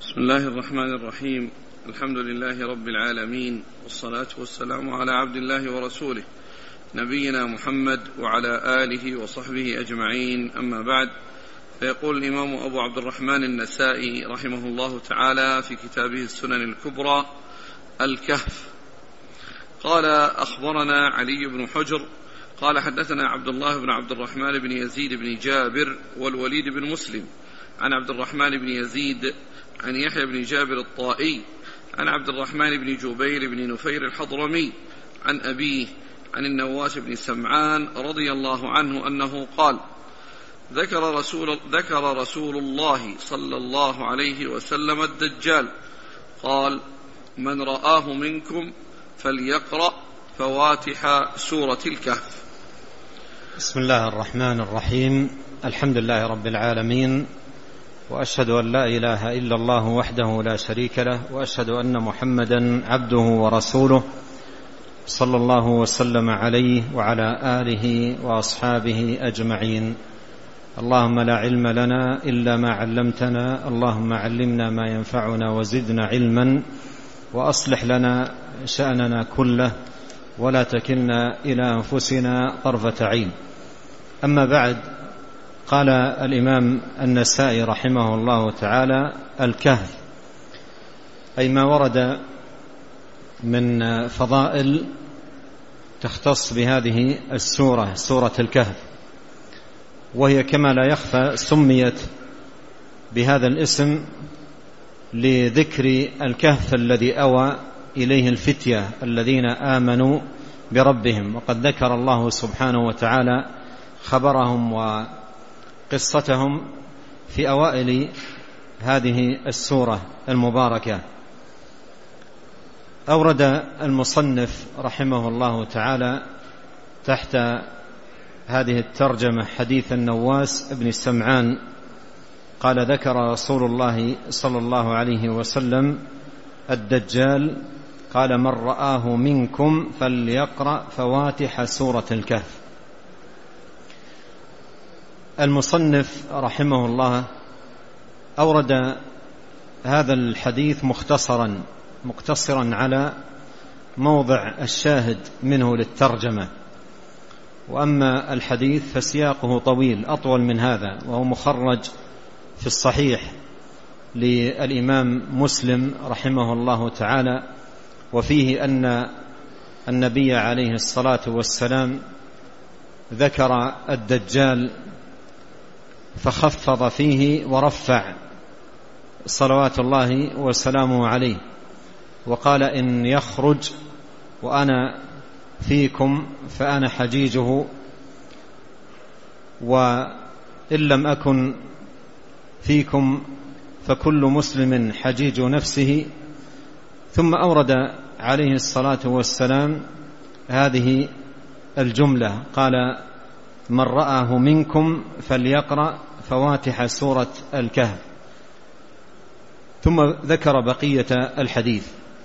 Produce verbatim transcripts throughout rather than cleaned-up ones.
بسم الله الرحمن الرحيم. الحمد لله رب العالمين، والصلاة والسلام على عبد الله ورسوله نبينا محمد وعلى آله وصحبه أجمعين، أما بعد. فيقول الإمام أبو عبد الرحمن النسائي رحمه الله تعالى في كتابه السنن الكبرى الكهف، قال: أخبرنا علي بن حجر قال حدثنا عبد الله بن عبد الرحمن بن يزيد بن جابر والوليد بن مسلم عن عبد الرحمن بن يزيد عن يحيى بن جابر الطائي عن عبد الرحمن بن جبير بن نفير الحضرمي عن أبيه عن النواس بن سمعان رضي الله عنه أنه قال: ذكر رسول, ذكر رسول الله صلى الله عليه وسلم الدجال، قال: من رآه منكم فليقرأ فواتح سورة الكهف. بسم الله الرحمن الرحيم. الحمد لله رب العالمين، وأشهد أن لا إله إلا الله وحده لا شريك له، وأشهد أن محمدا عبده ورسوله صلى الله وسلم عليه وعلى آله وأصحابه أجمعين. اللهم لا علم لنا إلا ما علمتنا، اللهم علمنا ما ينفعنا وزدنا علما، وأصلح لنا شأننا كله ولا تكلنا إلى أنفسنا طرفة عين. أما بعد، قال الإمام النسائي رحمه الله تعالى: الكهف، أي ما ورد من فضائل تختص بهذه السورة، سورة الكهف، وهي كما لا يخفى سميت بهذا الاسم لذكر الكهف الذي أوى إليه الفتية الذين آمنوا بربهم، وقد ذكر الله سبحانه وتعالى خبرهم وقصتهم في أوائل هذه السورة المباركة. أورد المصنف رحمه الله تعالى تحت هذه الترجمة حديث النواس بن سمعان قال: ذكر رسول الله صلى الله عليه وسلم الدجال، قال: من رآه منكم فليقرأ فواتح سورة الكهف. المصنف رحمه الله أورد هذا الحديث مختصرا مقتصرا على موضع الشاهد منه للترجمة، وأما الحديث فسياقه طويل أطول من هذا، وهو مخرج في الصحيح للإمام مسلم رحمه الله تعالى، وفيه أن النبي عليه الصلاة والسلام ذكر الدجال فخفض فيه ورفع صلوات الله وسلامه عليه، وقال: إن يخرج وأنا فيكم فأنا حجيجه، وإن لم أكن فيكم فكل مسلم حجيج نفسه. ثم أورد عليه الصلاة والسلام هذه الجملة، قال: من رآه منكم فليقرأ فواتح سورة الكهف. ثم ذكر بقية الحديث.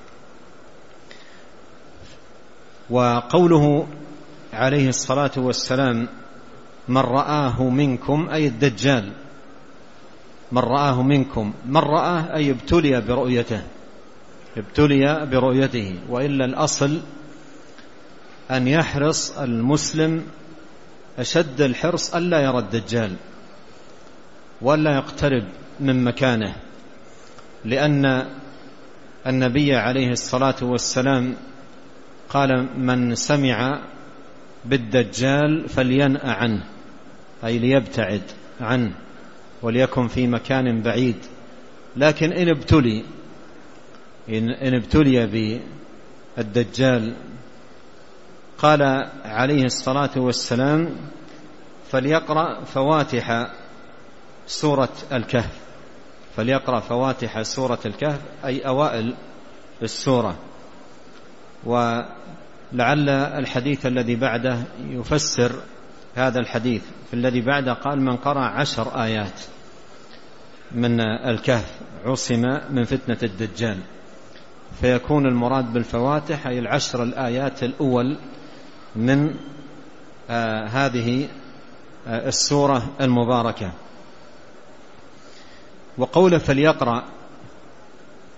وقوله عليه الصلاة والسلام من رآه منكم أي الدجال، من رآه منكم، من رآه أي ابتلي برؤيته، ابتلي برؤيته، وإلا الأصل أن يحرص المسلم أشد الحرص ألا يرى الدجال ولا يقترب من مكانه، لأن النبي عليه الصلاة والسلام قال: من سمع بالدجال فلينأ عنه، أي ليبتعد عنه وليكن في مكان بعيد. لكن إن ابتلي إن ابتلي بالدجال، قال عليه الصلاة والسلام: فليقرأ فواتح سورة الكهف، فليقرأ فواتح سورة الكهف أي أوائل السورة. ولعل الحديث الذي بعده يفسر هذا الحديث. في الذي بعده قال: من قرأ عشر آيات من الكهف عصم من فتنة الدجال، فيكون المراد بالفواتح أي العشر الآيات الأول من آه هذه آه السورة المباركة. وقول فليقرأ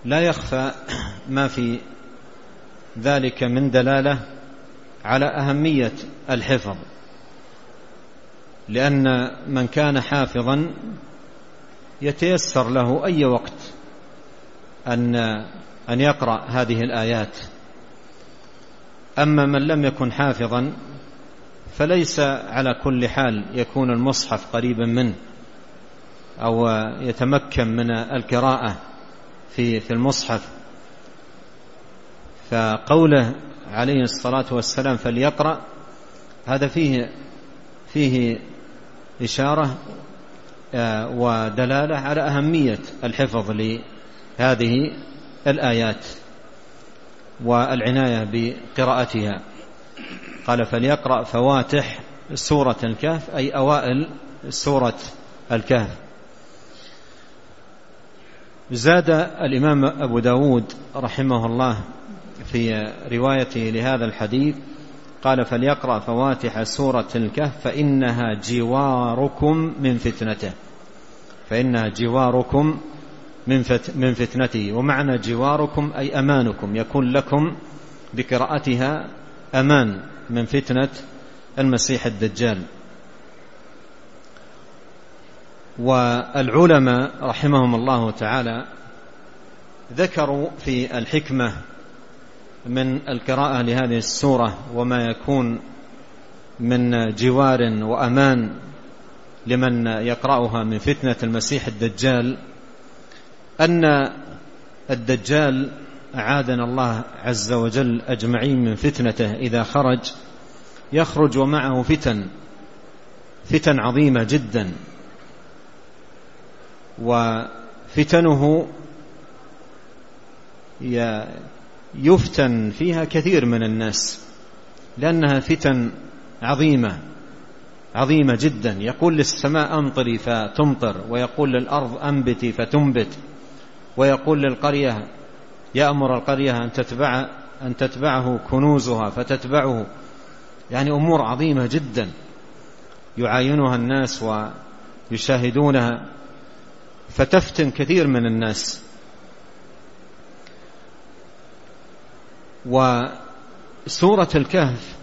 لا يخفى ما في ذلك من دلالة على أهمية الحفظ، لأن من كان حافظا يتيسر له أي وقت أن أن يقرأ هذه الآيات. أما من لم يكن حافظا فليس على كل حال يكون المصحف قريبا منه أو يتمكن من القراءة في في المصحف. فقوله عليه الصلاة والسلام فليقرأ هذا فيه فيه إشارة ودلالة على أهمية الحفظ لهذه الآيات والعناية بقراءتها. قال فليقرأ فواتح سورة الكهف أي أوائل سورة الكهف. زاد الإمام أبو داود رحمه الله في روايته لهذا الحديث قال فليقرأ فواتح سورة الكهف فإنها جواركم من فتنته، فإنها جواركم من فتنته. ومعنى جواركم أي أمانكم، يكون لكم بقراءتها أمان من فتنة المسيح الدجال. والعلماء رحمهم الله تعالى ذكروا في الحكمة من القراءة لهذه السورة وما يكون من جوار وأمان لمن يقرأها من فتنة المسيح الدجال، أن الدجال أعاذنا الله عز وجل أجمعين من فتنته إذا خرج يخرج ومعه فتن فتن عظيمة جدا، وفتنه يفتن فيها كثير من الناس لأنها فتن عظيمة عظيمة جدا. يقول للسماء أمطري فتمطر، ويقول للأرض أنبتي فتنبت، ويقول للقرية يأمر القرية أن تتبع أن تتبعه كنوزها فتتبعه. يعني أمور عظيمة جدا يعاينها الناس ويشاهدونها فتفتن كثير من الناس. وسورة الكهف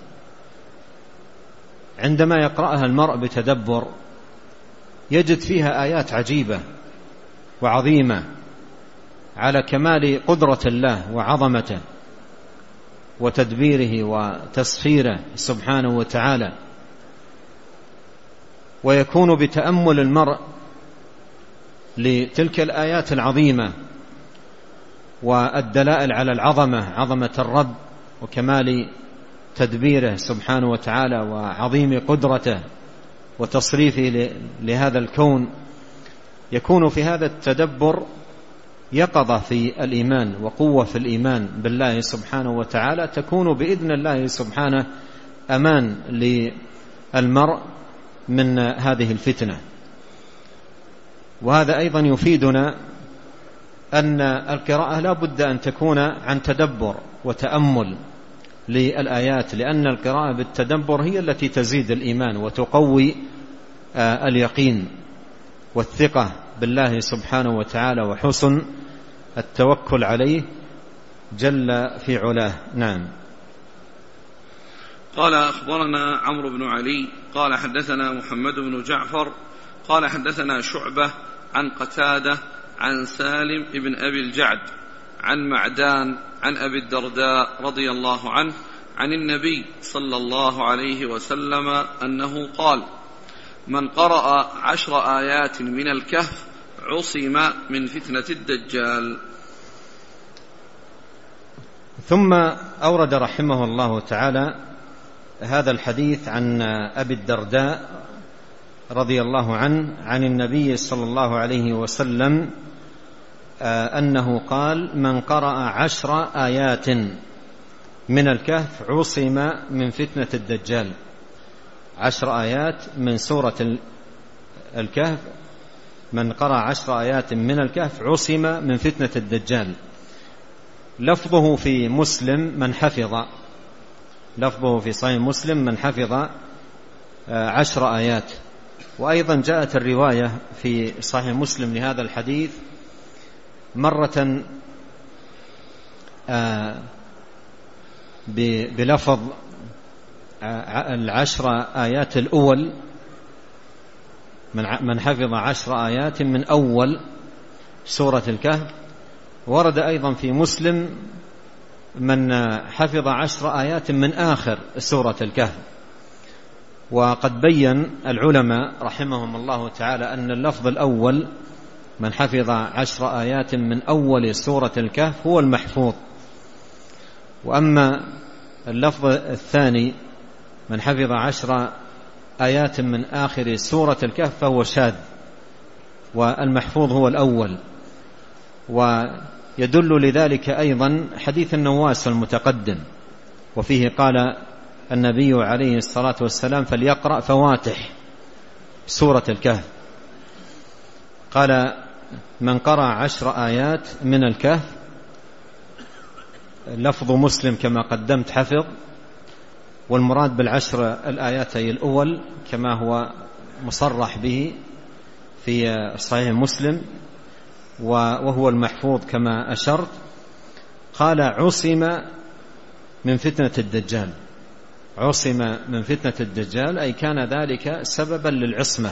عندما يقرأها المرء بتدبر يجد فيها آيات عجيبة وعظيمة على كمال قدرة الله وعظمته وتدبيره وتسخيره سبحانه وتعالى. ويكون بتأمل المرء لتلك الآيات العظيمة والدلائل على العظمة، عظمة الرب وكمال تدبيره سبحانه وتعالى وعظيم قدرته وتصريفه لهذا الكون، يكون في هذا التدبر يقظة في الإيمان وقوة في الإيمان بالله سبحانه وتعالى، تكون بإذن الله سبحانه أمان للمرء من هذه الفتنة. وهذا أيضا يفيدنا أن القراءة لا بد أن تكون عن تدبر وتأمل للآيات، لأن القراءة بالتدبر هي التي تزيد الإيمان وتقوي اليقين والثقة بالله سبحانه وتعالى وحسن التوكل عليه جل في علاه. نعم. قال أخبرنا عمرو بن علي قال حدثنا محمد بن جعفر قال حدثنا شعبة عن قتادة عن سالم بن أبي الجعد عن معدان عن أبي الدرداء رضي الله عنه عن النبي صلى الله عليه وسلم أنه قال من قرأ عشر آيات من الكهف عصم من فتنة الدجال. ثم أورد رحمه الله تعالى هذا الحديث عن أبي الدرداء رضي الله عنه عن النبي صلى الله عليه وسلم أنه قال من قرأ عشر آيات من الكهف عصم من فتنة الدجال. عشر آيات من سورة الكهف، من قرأ عشر آيات من الكهف عصم من فتنة الدجال. لفظه في مسلم من حفظ، لفظه في صحيح مسلم من حفظ عشر آيات. وأيضا جاءت الرواية في صحيح مسلم لهذا الحديث مرة بلفظ العشر آيات الأول، من حفظ عشر آيات من أول سورة الكهف. ورد أيضا في مسلم من حفظ عشر آيات من آخر سورة الكهف. وقد بين العلماء رحمهم الله تعالى أن اللفظ الأول من حفظ عشر آيات من أول سورة الكهف هو المحفوظ، وأما اللفظ الثاني من حفظ عشر آيات من آخر سورة الكهف فهو شاذ، والمحفوظ هو الأول. ويدل لذلك أيضا حديث النواس المتقدم، وفيه قال النبي عليه الصلاة والسلام فليقرأ فواتح سورة الكهف. قال من قرأ عشر آيات من الكهف، لفظ مسلم كما قدمت حفظ، والمراد بالعشر الآيات هي الأول كما هو مصرح به في صحيح مسلم، وهو المحفوظ كما أشرت. قال عصم من فتنة الدجال، عصم من فتنة الدجال أي كان ذلك سببا للعصمة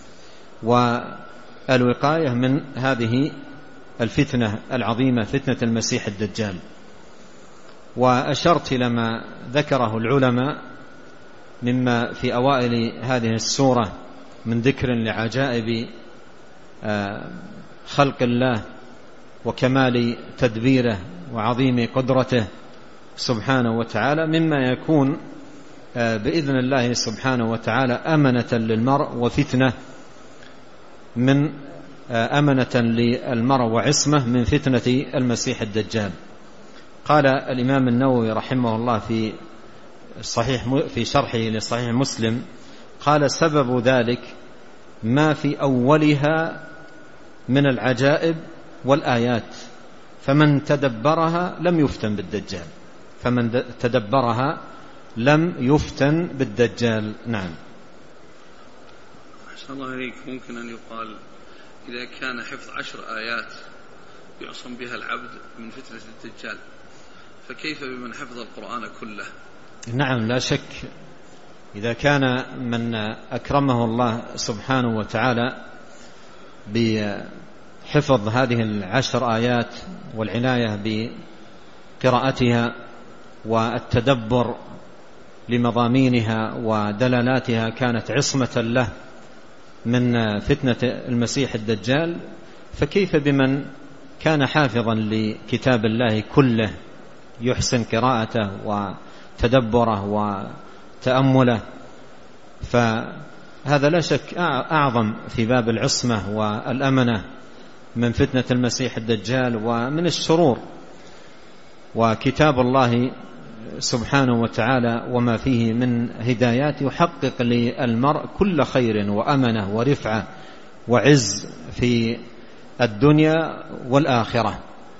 والوقاية من هذه الفتنة العظيمة، فتنة المسيح الدجال. وأشرت إلى ما ذكره العلماء مما في أوائل هذه السورة من ذكر لعجائب خلق الله وكمال تدبيره وعظيم قدرته سبحانه وتعالى، مما يكون بإذن الله سبحانه وتعالى أمنة للمرء وفتنة من أمنة للمرء وعصمة من فتنة المسيح الدجال. قال الإمام النووي رحمه الله في صحيح في شرحه لصحيح مسلم، قال سبب ذلك ما في أولها من العجائب والآيات، فمن تدبرها لم يفتن بالدجال، فمن تدبرها لم يفتن بالدجال. نعم. أحسن الله إليك. ممكن أن يقال إذا كان حفظ عشر آيات يعصم بها العبد من فتنة الدجال، فكيف بمن حفظ القرآن كله؟ نعم لا شك، إذا كان من أكرمه الله سبحانه وتعالى بحفظ هذه العشر آيات والعناية بقراءتها والتدبر لمضامينها ودلالاتها كانت عصمة له من فتنة المسيح الدجال، فكيف بمن كان حافظا لكتاب الله كله يحسن قراءته وتدبره وتأمله؟ فهذا لا شك أعظم في باب العصمة والأمنة من فتنة المسيح الدجال ومن الشرور. وكتاب الله سبحانه وتعالى وما فيه من هدايات يحقق للمرء كل خير وأمنة ورفعة وعز في الدنيا والآخرة.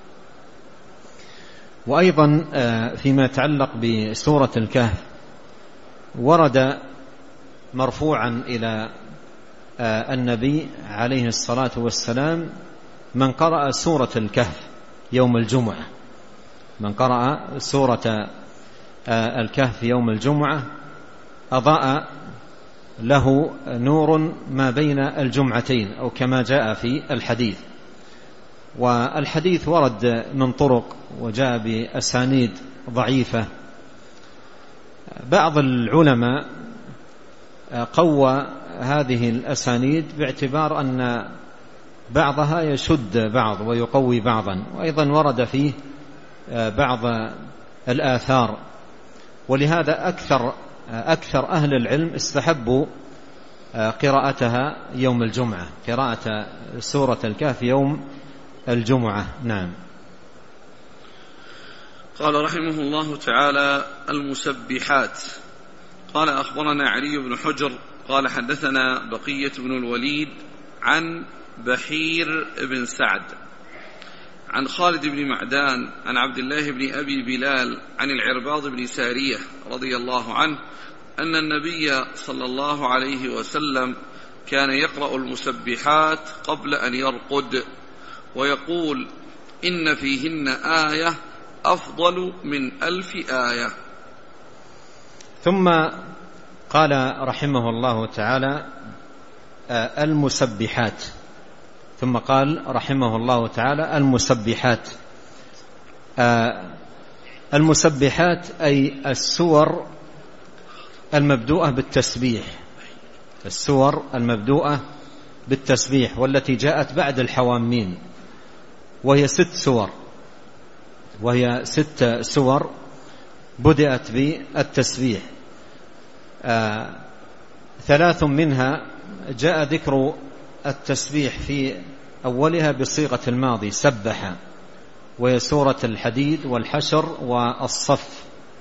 وأيضا فيما يتعلق بسورة الكهف ورد مرفوعا إلى النبي عليه الصلاة والسلام من قرأ سورة الكهف يوم الجمعة، من قرأ سورة الكهف يوم الجمعة أضاء له نور ما بين الجمعتين، أو كما جاء في الحديث. والحديث ورد من طرق وجاء بأسانيد ضعيفة. بعض العلماء قوى هذه الأسانيد باعتبار أن بعضها يشد بعض ويقوي بعضا، وأيضا ورد فيه بعض الآثار، ولهذا أكثر أكثر أهل العلم استحبوا قراءتها يوم الجمعة، قراءة سورة الكهف يوم الجمعة. نعم. قال رحمه الله تعالى: المسبحات. قال أخبرنا علي بن حجر قال حدثنا بقية بن الوليد عن بحير بن سعد عن خالد بن معدان عن عبد الله بن أبي بلال عن العرباض بن سارية رضي الله عنه أن النبي صلى الله عليه وسلم كان يقرأ المسبحات قبل أن يرقد ويقول: إن فيهن آية أفضل من ألف آية. ثم قال رحمه الله تعالى المسبحات، ثم قال رحمه الله تعالى المسبحات. المسبحات أي السور المبدوءة بالتسبيح، السور المبدوءة بالتسبيح والتي جاءت بعد الحوامين، وهي ست سور، وهي ست سور بدأت بالتسبيح. آه ثلاث منها جاء ذكر التسبيح في أولها بصيغة الماضي سبح، وهي سورة الحديد والحشر والصف،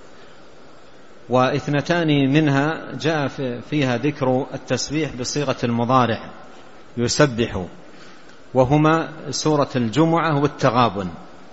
واثنتان منها جاء فيها ذكر التسبيح بصيغة المضارع يسبح، وهما سورة الجمعة والتغابن،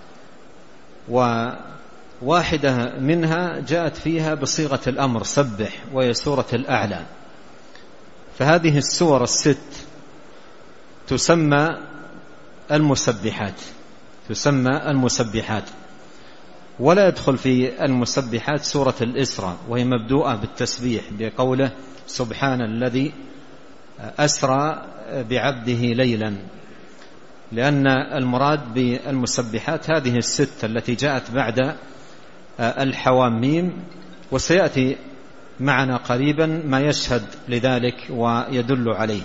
وواحدة منها جاءت فيها بصيغة الأمر سبح، وهي سورة الأعلى. فهذه السور الست تسمى المسبحات، تسمى المسبحات. ولا يدخل في المسبحات سورة الإسراء، وهي مبدوءة بالتسبيح بقوله سبحان الذي أسرى بعبده ليلا، لأن المراد بالمسبحات هذه الست التي جاءت بعد الحواميم، وسيأتي معنا قريبا ما يشهد لذلك ويدل عليه.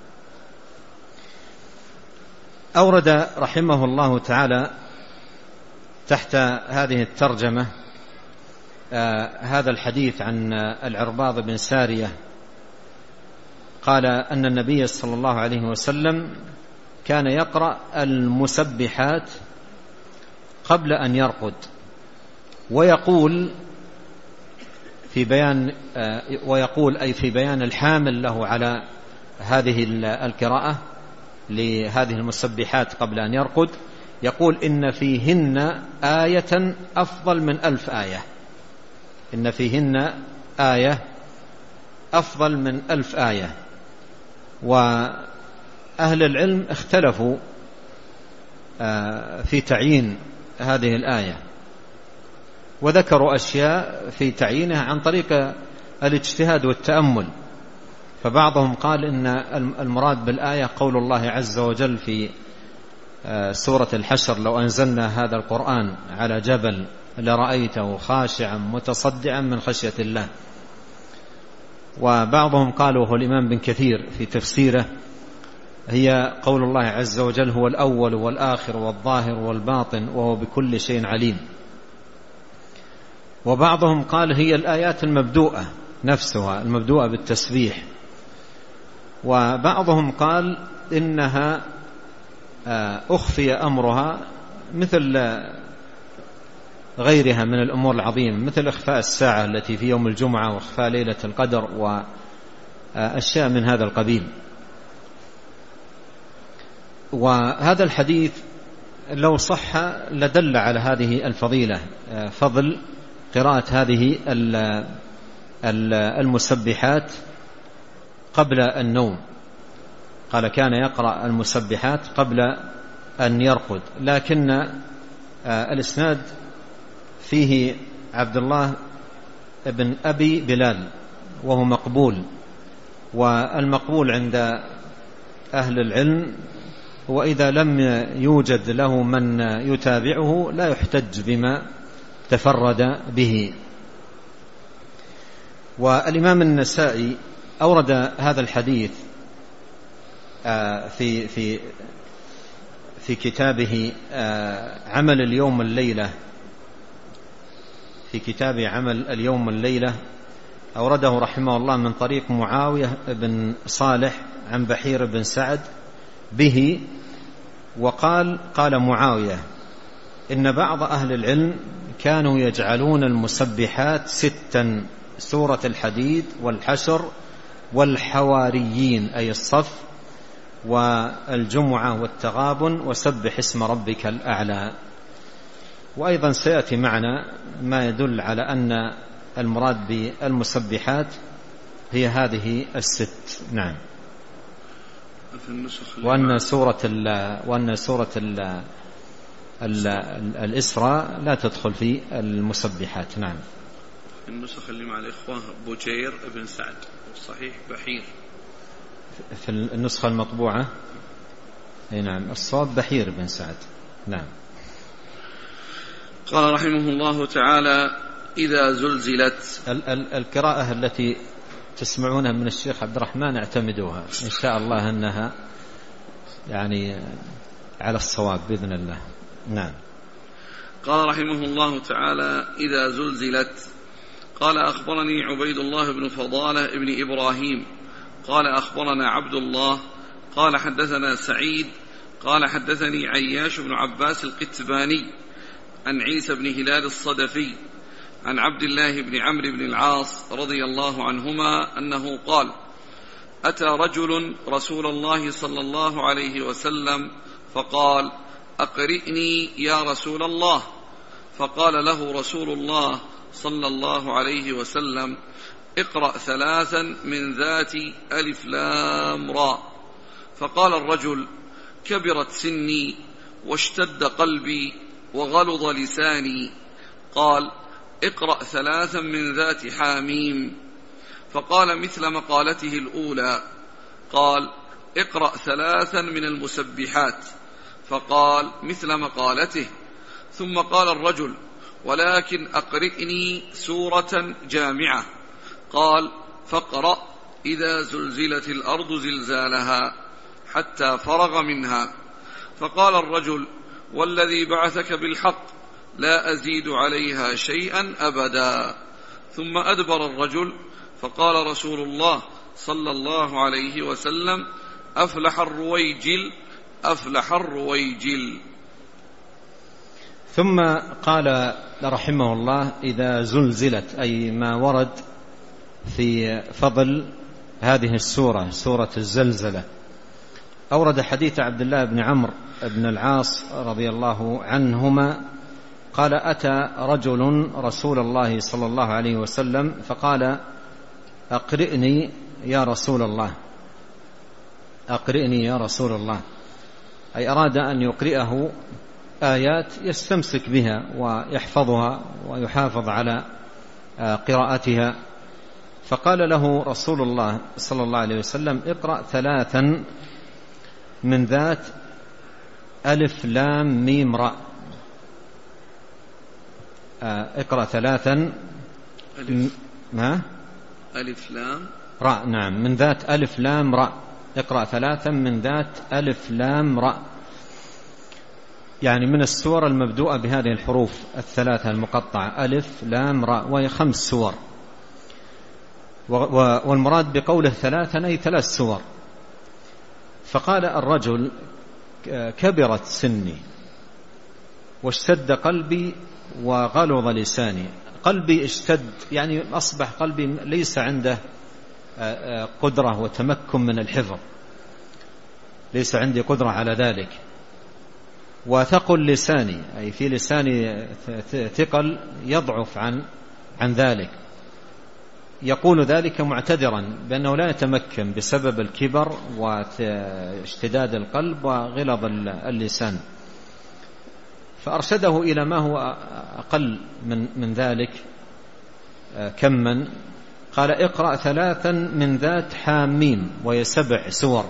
أورد رحمه الله تعالى تحت هذه الترجمة آه هذا الحديث عن العرباض بن سارية قال أن النبي صلى الله عليه وسلم كان يقرأ المسبحات قبل أن يرقد، ويقول في بيان آه ويقول أي في بيان الحامل له على هذه القراءة لهذه المسبحات قبل أن يرقد، يقول إن فيهن آية أفضل من ألف آية، إن فيهن آية أفضل من ألف آية. وأهل العلم اختلفوا في تعيين هذه الآية، وذكروا أشياء في تعيينها عن طريق الاجتهاد والتأمل. فبعضهم قال إن المراد بالآية قول الله عز وجل في سورة الحشر لو أنزلنا هذا القرآن على جبل لرأيته خاشعا متصدعا من خشية الله. وبعضهم قالوا هو الإمام بن كثير في تفسيره هي قول الله عز وجل هو الأول والآخر والظاهر والباطن وهو بكل شيء عليم. وبعضهم قال هي الآيات المبدوءة نفسها المبدوءة بالتسبيح. وبعضهم قال إنها أخفي أمرها مثل غيرها من الأمور العظيمة، مثل إخفاء الساعة التي في يوم الجمعة وإخفاء ليلة القدر وأشياء من هذا القبيل. وهذا الحديث لو صح لدل على هذه الفضيلة، فضل قراءة هذه المسبحات قبل النوم. قال كان يقرأ المسبحات قبل أن يرقد، لكن الإسناد فيه عبد الله بن أبي بلال وهو مقبول، والمقبول عند أهل العلم وإذا لم يوجد له من يتابعه لا يحتج بما تفرد به. والإمام النسائي أورد هذا الحديث في في في كتابه عمل اليوم والليلة، في كتابه عمل اليوم والليلة أورده رحمه الله من طريق معاوية بن صالح عن بحير بن سعد به، وقال قال معاوية إن بعض أهل العلم كانوا يجعلون المسبحات ستا: سورة الحديد والحشر والحواريين أي الصف والجمعة والتغابن وسبح اسم ربك الأعلى. وأيضا سيأتي معنا ما يدل على أن المراد بالمسبحات هي هذه الست. نعم. وأن سورة ال وأن سورة ال الإسراء لا تدخل في المسبحات. نعم. النسخ اللي مع الإخوة بوجير ابن سعد، والصحيح بحير في النسخة المطبوعة. نعم الصواب بحير بن سعد. نعم. قال رحمه الله تعالى: إذا زلزلت. ال- ال- القراءة التي تسمعونها من الشيخ عبد الرحمن اعتمدوها إن شاء الله أنها يعني على الصواب بإذن الله. نعم. قال رحمه الله تعالى: إذا زلزلت. قال: أخبرني عبيد الله بن فضالة ابن إبراهيم قال: أخبرنا عبد الله قال: حدثنا سعيد قال: حدثني عياش بن عباس القتباني عن عيسى بن هلال الصدفي عن عبد الله بن عمرو بن العاص رضي الله عنهما أنه قال: أتى رجل رسول الله صلى الله عليه وسلم فقال: أقرئني يا رسول الله. فقال له رسول الله صلى الله عليه وسلم: اقرأ ثلاثا من ذات ألف لام را. فقال الرجل: كبرت سني واشتد قلبي وغلظ لساني. قال: اقرأ ثلاثا من ذات حاميم. فقال مثل مقالته الأولى. قال: اقرأ ثلاثا من المسبحات. فقال مثل مقالته. ثم قال الرجل: ولكن أقرئني سورة جامعة. قال: فاقرأ إذا زلزلت الأرض زلزالها حتى فرغ منها. فقال الرجل: والذي بعثك بالحق لا أزيد عليها شيئا أبدا. ثم أدبر الرجل. فقال رسول الله صلى الله عليه وسلم: أفلح الرويجل أفلح الرويجل. ثم قال رحمه الله: إذا زلزلت، أي ما ورد في فضل هذه السورة، سورة الزلزلة. أورد حديث عبد الله بن عمرو بن العاص رضي الله عنهما قال: أتى رجل رسول الله صلى الله عليه وسلم فقال: أقرئني يا رسول الله، أقرئني يا رسول الله، أي أراد أن يقرئه آيات يستمسك بها ويحفظها ويحافظ على قراءتها. فقال له رسول الله صلى الله عليه وسلم: اقرأ ثلاثا من ذات ألف لام ميم راء. اقرأ ثلاثا ألف. ما ألف لام راء. نعم، من ذات ألف لام راء. اقرأ ثلاثا من ذات ألف لام راء، يعني من السور المبدوءة بهذه الحروف الثلاثة المقطعة: ألف لام راء، وهي خمس سور. والمراد بقوله ثلاثا أي ثلاث سور. فقال الرجل: كبرت سني واشتد قلبي وغلظ لساني. قلبي اشتد، يعني أصبح قلبي ليس عنده قدرة وتمكن من الحفظ، ليس عندي قدرة على ذلك. وثقل لساني، أي في لساني ثقل يضعف عن عن ذلك. يقول ذلك معتذرا بأنه لا يتمكن بسبب الكبر واشتداد القلب وغلظ اللسان. فأرشده إلى ما هو أقل من من ذلك كما. قال: اقرأ ثلاثا من ذات حاميم، وهي سبع سور.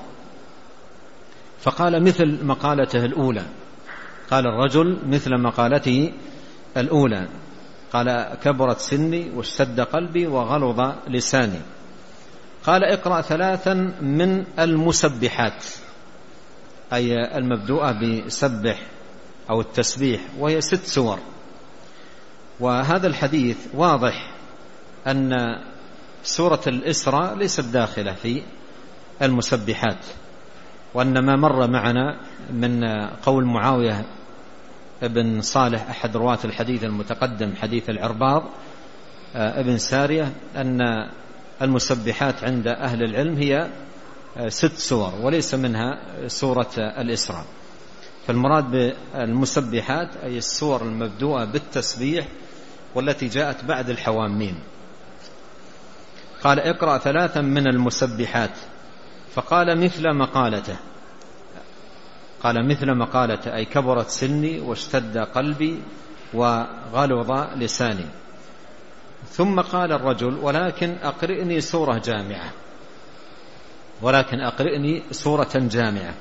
فقال مثل مقالته الأولى. قال الرجل مثل مقالته الأولى. قال: كبرت سني واشتد قلبي وغلظ لساني. قال: اقرأ ثلاثا من المسبحات، أي المبدوءة بسبح أو التسبيح، وهي ست سور. وهذا الحديث واضح أن سورة الإسراء ليست داخلة في المسبحات، وأن ما مر معنا من قول معاوية ابن صالح أحد رواة الحديث المتقدم، حديث العرباض ابن سارية، أن المسبحات عند أهل العلم هي ست سور وليس منها سورة الإسراء. فالمراد بالمسبحات أي السور المبدوءة بالتسبيح والتي جاءت بعد الحوامين. قال: اقرأ ثلاثا من المسبحات. فقال مثل مقالته، قال مثل مقالة أي كبرت سني واشتد قلبي وغلظ لساني. ثم قال الرجل ولكن أقرئني سورة جامعة ولكن أقرئني سورة جامعة.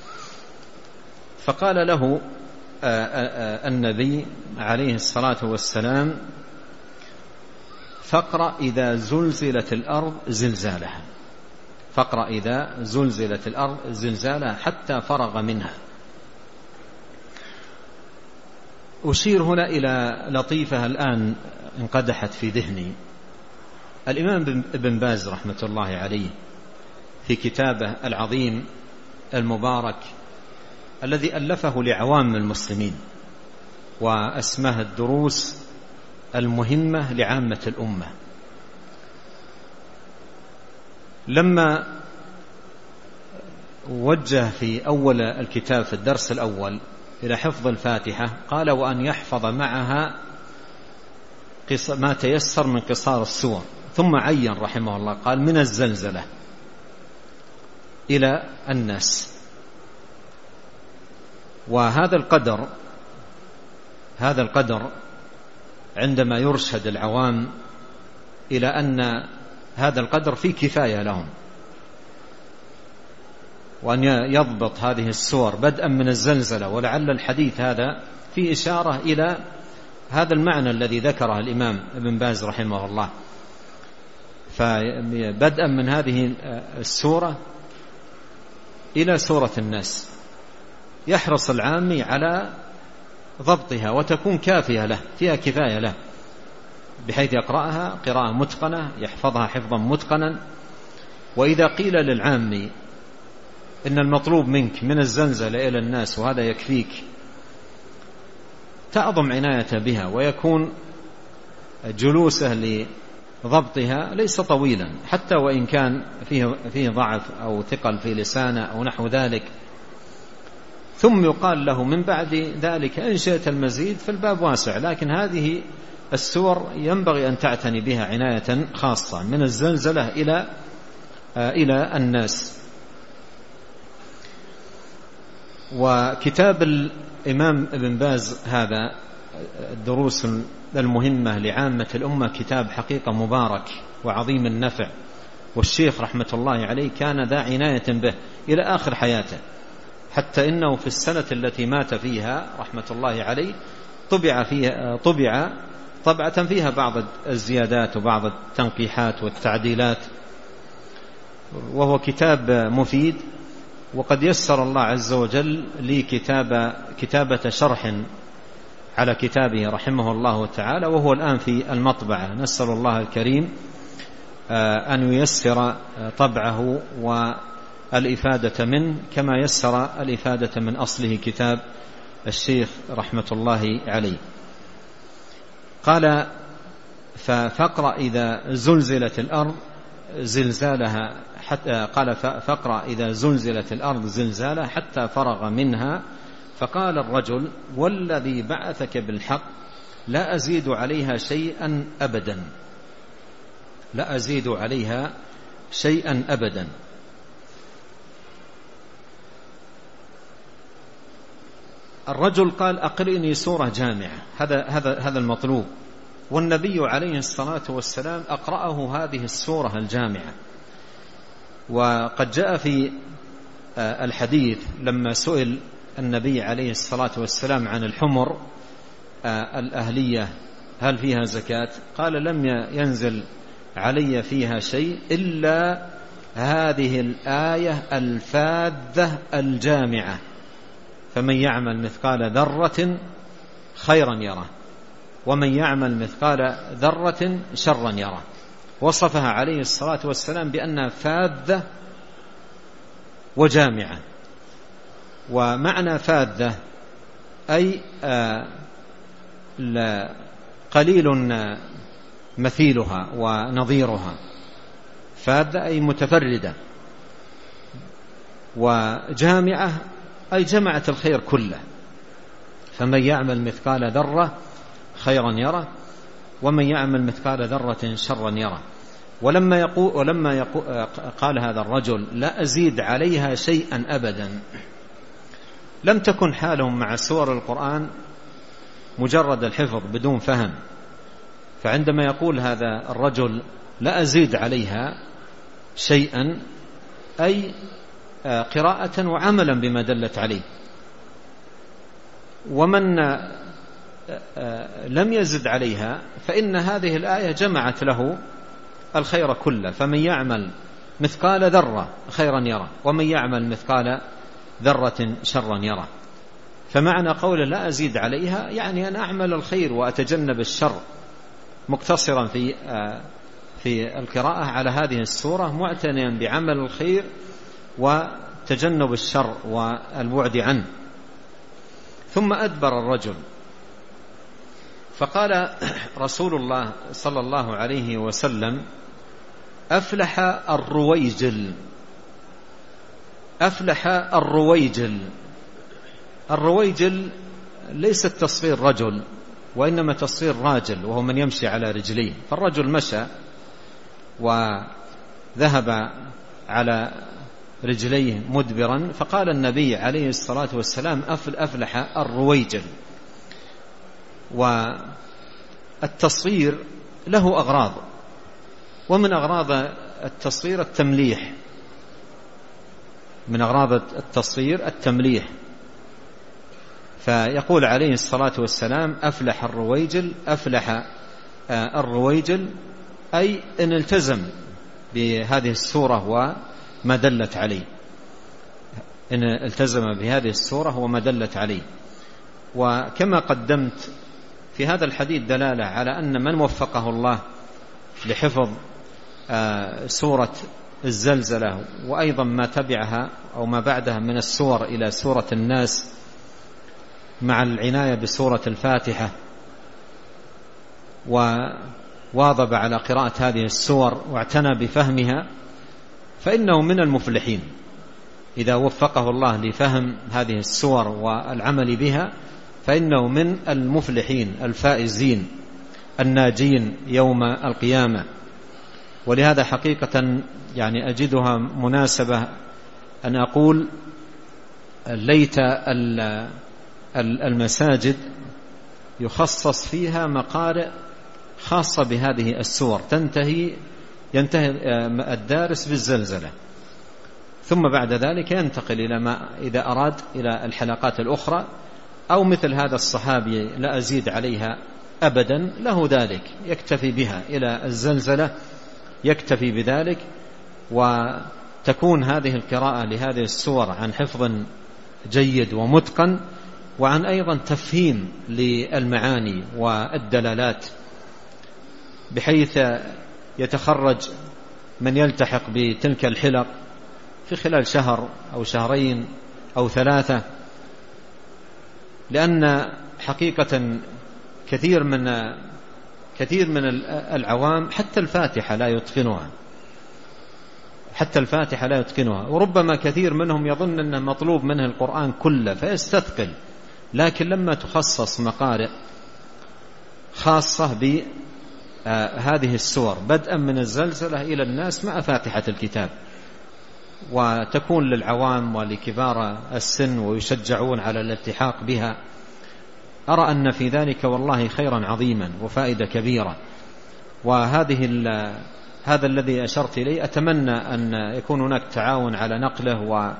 فقال له النبي عليه الصلاة والسلام فاقرأ إذا زلزلت الأرض زلزالها فاقرأ إذا زلزلت الأرض زلزالها حتى فرغ منها. أشير هنا إلى لطيفة الآن انقدحت في ذهني. الإمام ابن باز رحمة الله عليه في كتابه العظيم المبارك الذي ألفه لعوام المسلمين وأسماه الدروس المهمة لعامة الأمة، لما وجه في أول الكتاب في الدرس الأول إلى حفظ الفاتحة قال وأن يحفظ معها ما تيسر من قصار السور، ثم عين رحمه الله قال من الزلزلة إلى الناس. وهذا القدر هذا القدر عندما يرشد العوام إلى أن هذا القدر فيه كفاية لهم، وأن يضبط هذه السور بدءا من الزلزلة. ولعل الحديث هذا فيه إشارة إلى هذا المعنى الذي ذكره الإمام ابن باز رحمه الله. فبدءا من هذه السورة إلى سورة الناس يحرص العامي على ضبطها وتكون كافية له، فيها كفاية له، بحيث يقرأها قراءة متقنة يحفظها حفظا متقنا. وإذا قيل للعامي إن المطلوب منك من الزلزلة إلى الناس وهذا يكفيك، تعظم عناية بها ويكون جلوسه لضبطها ليس طويلا، حتى وإن كان فيه, فيه ضعف أو ثقل في لسانه أو نحو ذلك. ثم يقال له من بعد ذلك إن شئت المزيد فالباب واسع، لكن هذه السور ينبغي أن تعتني بها عناية خاصة من الزلزلة إلى إلى الناس. وكتاب الإمام ابن باز هذا الدروس المهمة لعامة الأمة كتاب حقيقة مبارك وعظيم النفع، والشيخ رحمة الله عليه كان ذا عناية به إلى آخر حياته، حتى إنه في السنة التي مات فيها رحمة الله عليه طبع فيها طبع طبعة فيها بعض الزيادات وبعض التنقيحات والتعديلات، وهو كتاب مفيد. وقد يسر الله عز وجل لي كتابة, كتابة شرح على كتابه رحمه الله تعالى، وهو الآن في المطبعة. نسأل الله الكريم أن ييسر طبعه والإفادة منه كما يسر الإفادة من أصله كتاب الشيخ رحمة الله عليه. قال ففقرأ إذا زلزلت الأرض زلزالها حتى قال فقرأ إذا زلزلت الأرض زلزالها حتى فرغ منها. فقال الرجل والذي بعثك بالحق لا أزيد عليها شيئا أبدا لا أزيد عليها شيئا أبدا. الرجل قال أقرئني سورة جامعة، هذا هذا هذا المطلوب، والنبي عليه الصلاة والسلام أقرأه هذه السورة الجامعة. وقد جاء في الحديث لما سئل النبي عليه الصلاة والسلام عن الحمر الأهلية هل فيها زكاة، قال لم ينزل علي فيها شيء إلا هذه الآية الفاذة الجامعة فمن يعمل مثقال ذرة خيرا يره ومن يعمل مثقال ذرة شرا يره. وصفها عليه الصلاة والسلام بأنها فاذة وجامعة. ومعنى فاذة أي آه قليل مثيلها ونظيرها، فاذة أي متفردة، وجامعة أي جمعت الخير كله. فمن يعمل مثقال ذرة خيرا يره ومن يعمل مثقال ذرة شرا يره. ولما يقول ولما يقول قال هذا الرجل لا أزيد عليها شيئا أبدا، لم تكن حالهم مع سور القرآن مجرد الحفظ بدون فهم. فعندما يقول هذا الرجل لا أزيد عليها شيئا، أي قراءة وعملا بما دلت عليه. ومن لم يزد عليها فإن هذه الآية جمعت له الخير كله، فمن يعمل مثقال ذرة خيرا يرى ومن يعمل مثقال ذرة شرا يرى. فمعنى قول لا أزيد عليها يعني أن أعمل الخير وأتجنب الشر، مقتصرا في في القراءة على هذه السورة، معتنيا بعمل الخير وتجنب الشر والبعد عنه. ثم أدبر الرجل، فقال رسول الله صلى الله عليه وسلم: أفلح الرويجل. أفلح الرويجل. الرويجل ليس تصغير رجل، وإنما تصغير راجل، وهو من يمشي على رجليه. فالرجل مشى وذهب على رجليه مدبرا، فقال النبي عليه الصلاة والسلام: أفلح الرويجل. والتصغير له أغراض، ومن أغراض التصغير التمليح، من أغراض التصغير التمليح. فيقول عليه الصلاة والسلام: أفلح الرويجل. أفلح الرويجل أي إن التزم بهذه السورة وما دلت عليه، إن التزم بهذه السورة وما دلت عليه. وكما قدمت في هذا الحديث دلالة على أن من وفقه الله لحفظ سورة الزلزلة وأيضا ما تبعها أو ما بعدها من السور إلى سورة الناس، مع العناية بسورة الفاتحة، وواظب على قراءة هذه السور واعتنى بفهمها، فإنه من المفلحين. إذا وفقه الله لفهم هذه السور والعمل بها فإنه من المفلحين الفائزين الناجين يوم القيامة. ولهذا حقيقة يعني أجدها مناسبة أن أقول: ليت المساجد يخصص فيها مقارئ خاصة بهذه السور، تنتهي ينتهي الدارس بالزلزلة، ثم بعد ذلك ينتقل إلى ما إذا أراد إلى الحلقات الأخرى، أو مثل هذا الصحابي لا أزيد عليها أبدا، له ذلك، يكتفي بها إلى الزلزلة، يكتفي بذلك. وتكون هذه القراءة لهذه السور عن حفظ جيد ومتقن، وعن أيضا تفهيم للمعاني والدلالات، بحيث يتخرج من يلتحق بتلك الحلق في خلال شهر أو شهرين أو ثلاثة. لأن حقيقة كثير من كثير من العوام حتى الفاتحة لا يتقنها، حتى الفاتحة لا يتقنها، وربما كثير منهم يظن أن مطلوب منه القرآن كله فيستثقل. لكن لما تخصص مقارئ خاصة بهذه السور بدءا من الزلزلة إلى الناس مع فاتحة الكتاب، وتكون للعوام ولكبار السن ويشجعون على الالتحاق بها، أرى أن في ذلك والله خيرا عظيما وفائدة كبيرة. وهذه هذا الذي أشرت إليه أتمنى أن يكون هناك تعاون على نقله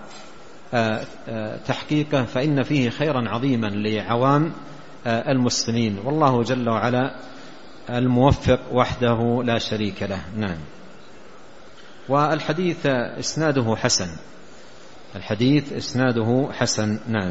وتحقيقه، فإن فيه خيرا عظيما لعوام المسلمين، والله جل وعلا الموفق وحده لا شريك له. نعم. والحديث إسناده حسن، الحديث إسناده حسن. نعم.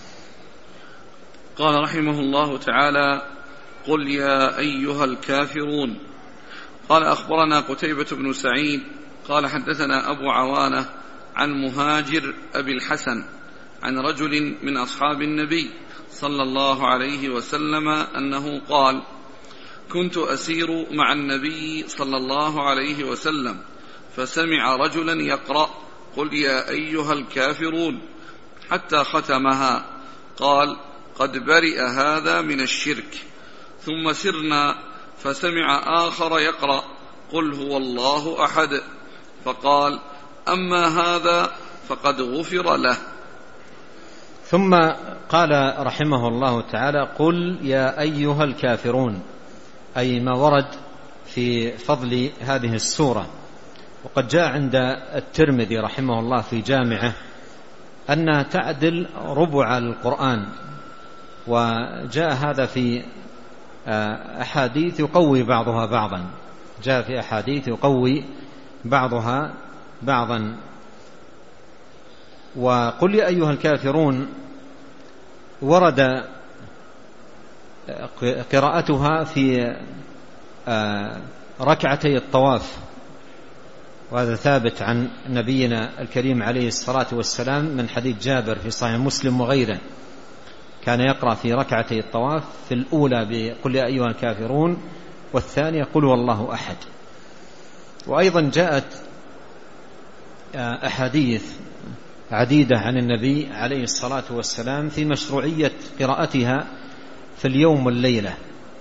قال رحمه الله تعالى: قل يا أيها الكافرون. قال أخبرنا قتيبة بن سعيد قال حدثنا أبو عوانة عن مهاجر أبي الحسن عن رجل من أصحاب النبي صلى الله عليه وسلم أنه قال: كنت أسير مع النبي صلى الله عليه وسلم فسمع رجلا يقرأ: قل يا أيها الكافرون، حتى ختمها. قال: قد برئ هذا من الشرك. ثم سرنا فسمع آخر يقرأ: قل هو الله أحد. فقال: أما هذا فقد غفر له. ثم قال رحمه الله تعالى: قل يا أيها الكافرون، أي ما ورد في فضل هذه السورة. وقد جاء عند الترمذي رحمه الله في جامعه أنها تعدل ربع القرآن، وجاء هذا في أحاديث يقوي بعضها بعضا، جاء في أحاديث يقوي بعضها بعضا. وقل يا أيها الكافرون ورد قراءتها في ركعتي الطواف، وهذا ثابت عن نبينا الكريم عليه الصلاة والسلام من حديث جابر في صحيح مسلم وغيره، كان يقرأ في ركعتي الطواف في الأولى بقل يا أيها الكافرون، والثانية قل والله أحد. وأيضا جاءت أحاديث عديدة عن النبي عليه الصلاة والسلام في مشروعية قراءتها في اليوم والليلة،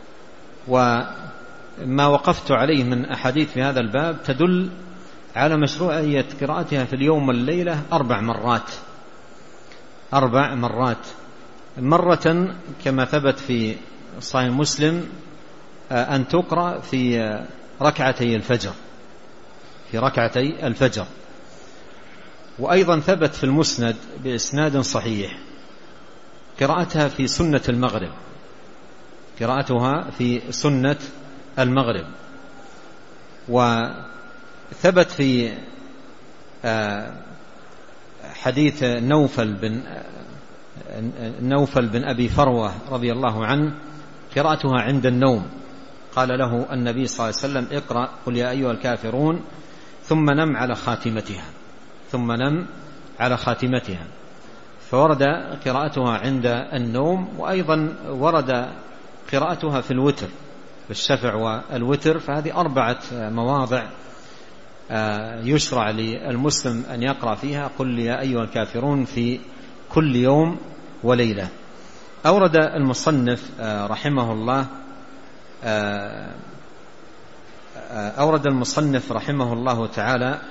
وما وقفت عليه من أحاديث في هذا الباب تدل على مشروعية قراءتها في اليوم والليلة أربع مرات أربع مرات مرة كما ثبت في صحيح مسلم أن تقرأ في ركعتي الفجر في ركعتي الفجر وأيضا ثبت في المسند بإسناد صحيح قراءتها في سنة المغرب قراءتها في سنة المغرب وثبت في حديث نوفل بن نوفل بن أبي فروة رضي الله عنه قراءتها عند النوم، قال له النبي صلى الله عليه وسلم: اقرأ قل يا أيها الكافرون ثم نم على خاتمتها ثم نم على خاتمتها فورد قراءتها عند النوم. وأيضا ورد قراءتها في الوتر في الشفع والوتر، فهذه أربعة مواضع يشرع للمسلم أن يقرأ فيها قل يا أيها الكافرون في كل يوم وليلة. أورد المصنف رحمه الله أورد المصنف رحمه الله تعالى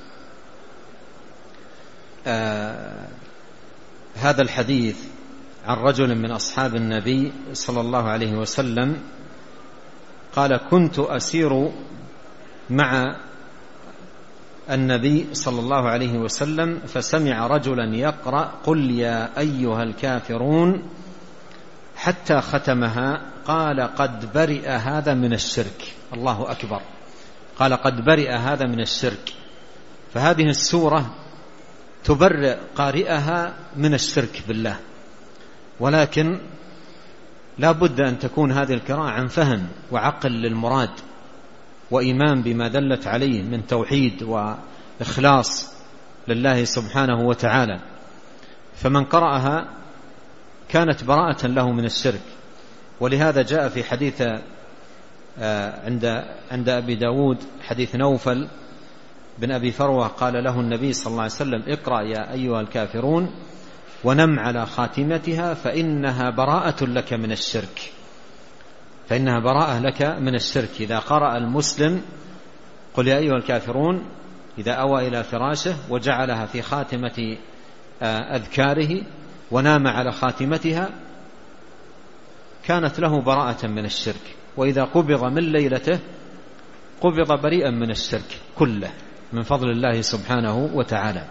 هذا الحديث عن رجل من أصحاب النبي صلى الله عليه وسلم قال: كنت أسير مع النبي صلى الله عليه وسلم فسمع رجلا يقرأ قل يا أيها الكافرون حتى ختمها، قال: قد برئ هذا من الشرك. الله أكبر. قال: قد برئ هذا من الشرك. فهذه السورة تبرئ قارئها من الشرك بالله، ولكن لا بد أن تكون هذه القراءة عن فهم وعقل للمراد وإيمان بما دلت عليه من توحيد وإخلاص لله سبحانه وتعالى. فمن قرأها كانت براءة له من الشرك. ولهذا جاء في حديث عند عند أبي داود حديث نوفل بن أبي فروة قال له النبي صلى الله عليه وسلم: اقرأ يا أيها الكافرون ونم على خاتمتها فإنها براءة لك من الشرك فإنها براءة لك من الشرك. إذا قرأ المسلم قل يا أيها الكافرون إذا أوى إلى فراشه وجعلها في خاتمة أذكاره ونام على خاتمتها كانت له براءة من الشرك، وإذا قبض من ليلته قبض بريئا من الشرك كله من فضل الله سبحانه وتعالى.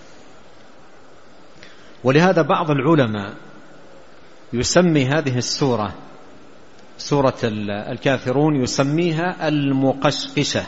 ولهذا بعض العلماء يسمي هذه السورة سورة الكافرون يسميها المقشقشة.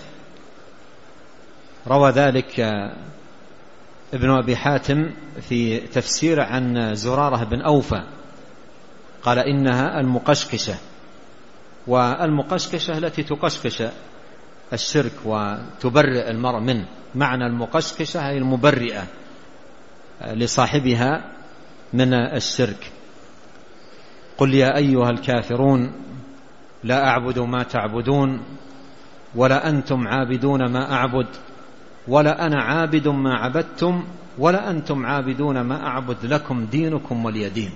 روى ذلك ابن أبي حاتم في تفسير عن زرارة بن أوفى قال إنها المقشقشة، والمقشقشة التي تقشقش الشرك وتبرئ المرء منه. معنى المقشقشة هي المبرئة لصاحبها من الشرك. قل يا أيها الكافرون لا أعبد ما تعبدون ولا أنتم عابدون ما أعبد ولا أنا عابد ما عبدتم ولا أنتم عابدون ما أعبد لكم دينكم ولي دين.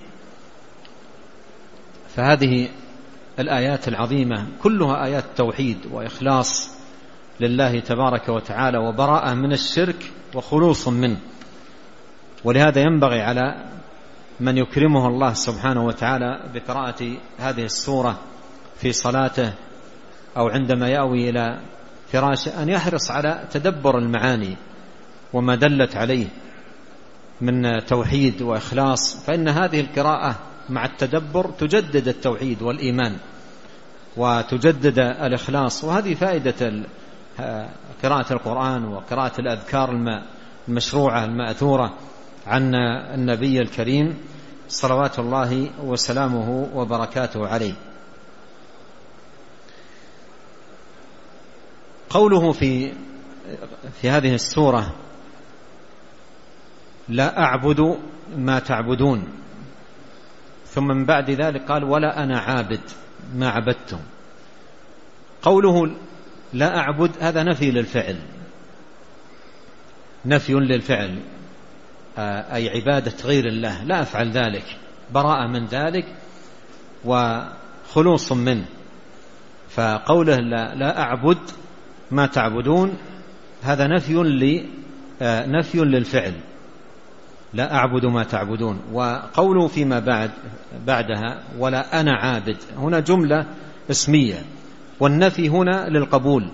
فهذه الآيات العظيمة كلها آيات توحيد وإخلاص لله تبارك وتعالى وبراءة من الشرك وخلوص منه. ولهذا ينبغي على من يكرمه الله سبحانه وتعالى بقراءة هذه السورة في صلاته أو عندما يأوي إلى فراشه أن يحرص على تدبر المعاني وما دلت عليه من توحيد وإخلاص، فإن هذه القراءة مع التدبر تجدد التوحيد والإيمان وتجدد الإخلاص. وهذه فائدة قراءة القرآن وقراءة الأذكار المشروعة المأثورة عن النبي الكريم صلوات الله وسلامه وبركاته عليه. قوله في في هذه السورة لا أعبد ما تعبدون، ثم من بعد ذلك قال ولا أنا عابد ما عبدتم. قوله لا أعبد هذا نفي للفعل، نفي للفعل، أي عبادة غير الله، لا أفعل ذلك، براءة من ذلك وخلوص منه. فقوله لا, لا أعبد ما تعبدون هذا نفي ل نفي للفعل، لا أعبد ما تعبدون. وقوله فيما بعد بعدها ولا أنا عابد هنا جملة اسمية، والنفي هنا للقبول،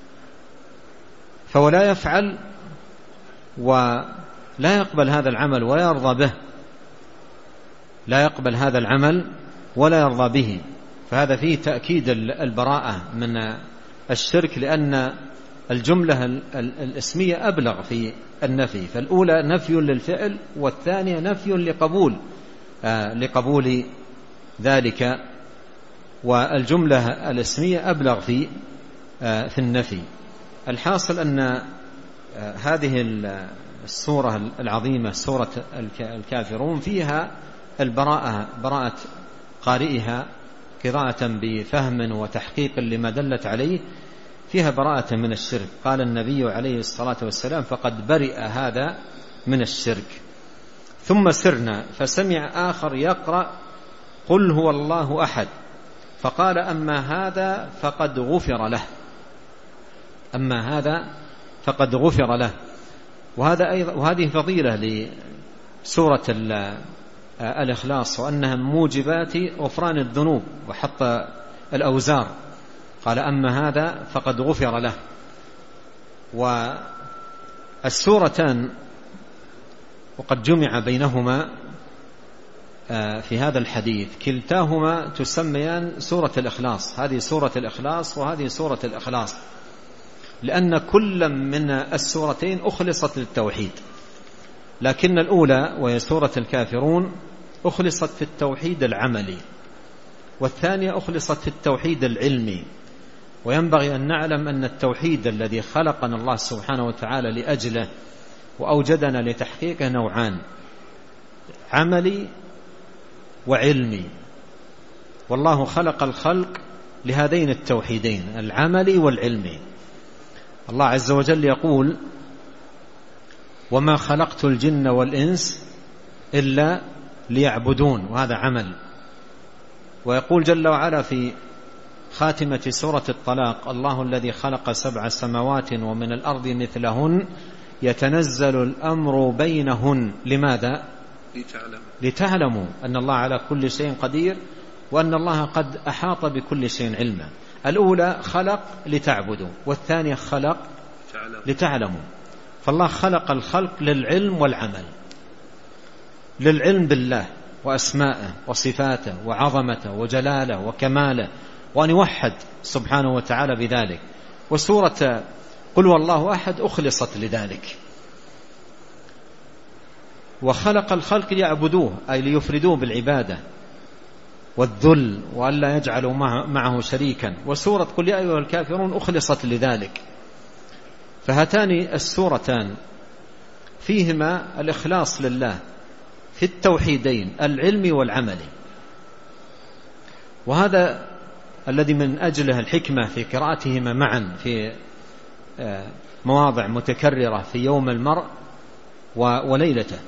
فولا يفعل ولا يقبل هذا العمل ولا يرضى به، لا يقبل هذا العمل ولا يرضى به. فهذا فيه تأكيد البراءة من الشرك، لأن الجملة الاسمية أبلغ في النفي، فالأولى نفي للفعل والثانية نفي لقبول آه لقبول ذلك، والجملة الاسمية أبلغ في آه في النفي. الحاصل أن آه هذه السورة العظيمة سورة الكافرون فيها البراءة، براءة قارئها قراءة بفهم وتحقيق لما دلت عليه، فيها براءة من الشرك. قال النبي عليه الصلاة والسلام فقد برئ هذا من الشرك. ثم سرنا فسمع آخر يقرأ قل هو الله أحد، فقال أما هذا فقد غفر له، أما هذا فقد غفر له. وهذا أيضا وهذه فضيلة لسورة الإخلاص، وأنها موجبات غفران الذنوب وحط الأوزار. قال أما هذا فقد غفر له. والسورتان وقد جمع بينهما في هذا الحديث، كلتاهما تسميان سورة الإخلاص، هذه سورة الإخلاص وهذه سورة الإخلاص، لأن كل من السورتين أخلصت للتوحيد، لكن الأولى وهي سورة الكافرون أخلصت في التوحيد العملي، والثانية أخلصت في التوحيد العلمي. وينبغي أن نعلم أن التوحيد الذي خلقنا الله سبحانه وتعالى لأجله وأوجدنا لتحقيقه نوعان، عملي وعلمي. والله خلق الخلق لهذين التوحيدين العملي والعلمي. الله عز وجل يقول وما خلقت الجن والإنس إلا ليعبدون، وهذا عمل. ويقول جل وعلا في خاتمة سورة الطلاق الله الذي خلق سبع سماوات ومن الأرض مثلهن يتنزل الأمر بينهن لماذا؟ لتعلموا. لتعلموا أن الله على كل شيء قدير، وأن الله قد أحاط بكل شيء علما. الأولى خلق لتعبدوا، والثانية خلق لتعلموا. فالله خلق الخلق للعلم والعمل، للعلم بالله وأسمائه وصفاته وعظمته وجلاله وكماله، وأن يوحد سبحانه وتعالى بذلك. وسورة قل هو الله أحد أخلصت لذلك. وخلق الخلق ليعبدوه أي ليفردوه بالعبادة والذل وألا يجعلوا معه شريكا. وسورة قل يا أيها الكافرون أخلصت لذلك. فهاتان السورتان فيهما الإخلاص لله في التوحيدين العلمي والعملي، وهذا الذي من أجله الحكمة في قراءتهما معا في مواضع متكررة في يوم المرء وليلته،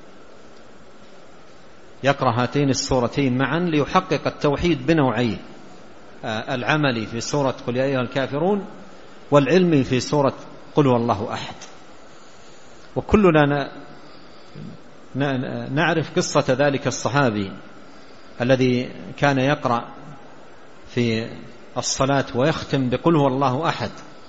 يقرأ هاتين السورتين معا ليحقق التوحيد بنوعيه، العملي في سورة قل يا أيها الكافرون والعلمي في سورة قل هو الله أحد. وكلنا نعرف قصة ذلك الصحابي الذي كان يقرأ في الصلاة ويختم بقل هو الله أحد.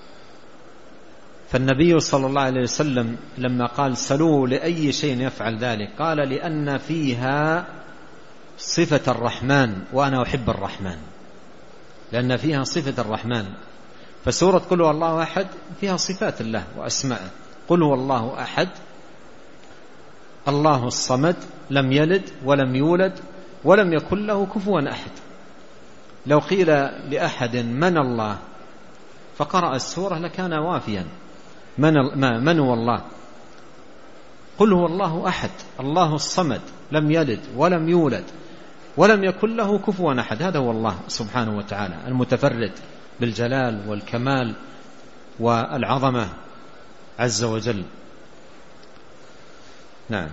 فالنبي صلى الله عليه وسلم لما قال سلوه لأي شيء يفعل ذلك قال لأن فيها صفة الرحمن وأنا أحب الرحمن، لأن فيها صفة الرحمن. فسورة قل هو الله أحد فيها صفات الله وأسماءه. قل هو الله أحد الله الصمد لم يلد ولم يولد ولم يكن له كفوا أحد. لو قيل لأحد من الله فقرأ السورة لكان وافيا. من, من هو الله؟ قل هو الله أحد الله الصمد لم يلد ولم يولد ولم يكن له كفوا أحد. هذا هو الله سبحانه وتعالى المتفرد بالجلال والكمال والعظمة عز وجل. نعم.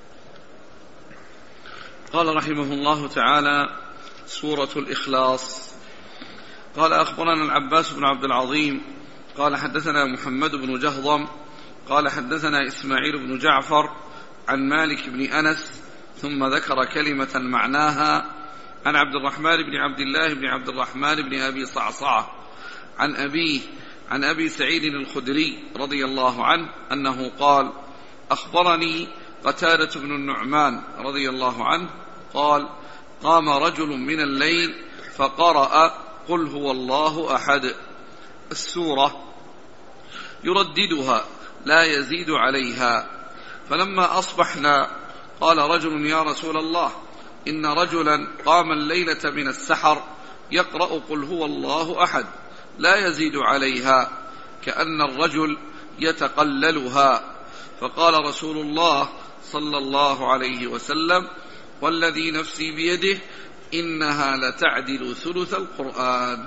قال رحمه الله تعالى: سورة الإخلاص. قال: أخبرنا العباس بن عبد العظيم قال حدثنا محمد بن جهضم قال حدثنا إسماعيل بن جعفر عن مالك بن أنس ثم ذكر كلمة معناها عن عبد الرحمن بن عبد الله بن عبد الرحمن بن أبي صعصعة عن أبيه عن أبي سعيد الخدري رضي الله عنه أنه قال: أخبرني قتادة بن النعمان رضي الله عنه قال: قام رجل من الليل فقرأ قل هو الله أحد السورة يرددها لا يزيد عليها. فلما أصبحنا قال رجل: يا رسول الله إن رجلا قام الليلة من السحر يقرأ قل هو الله أحد لا يزيد عليها كأن الرجل يتقللها. فقال رسول الله صلى الله عليه وسلم: والذي نفسي بيده إنها لتعدل ثلث القرآن.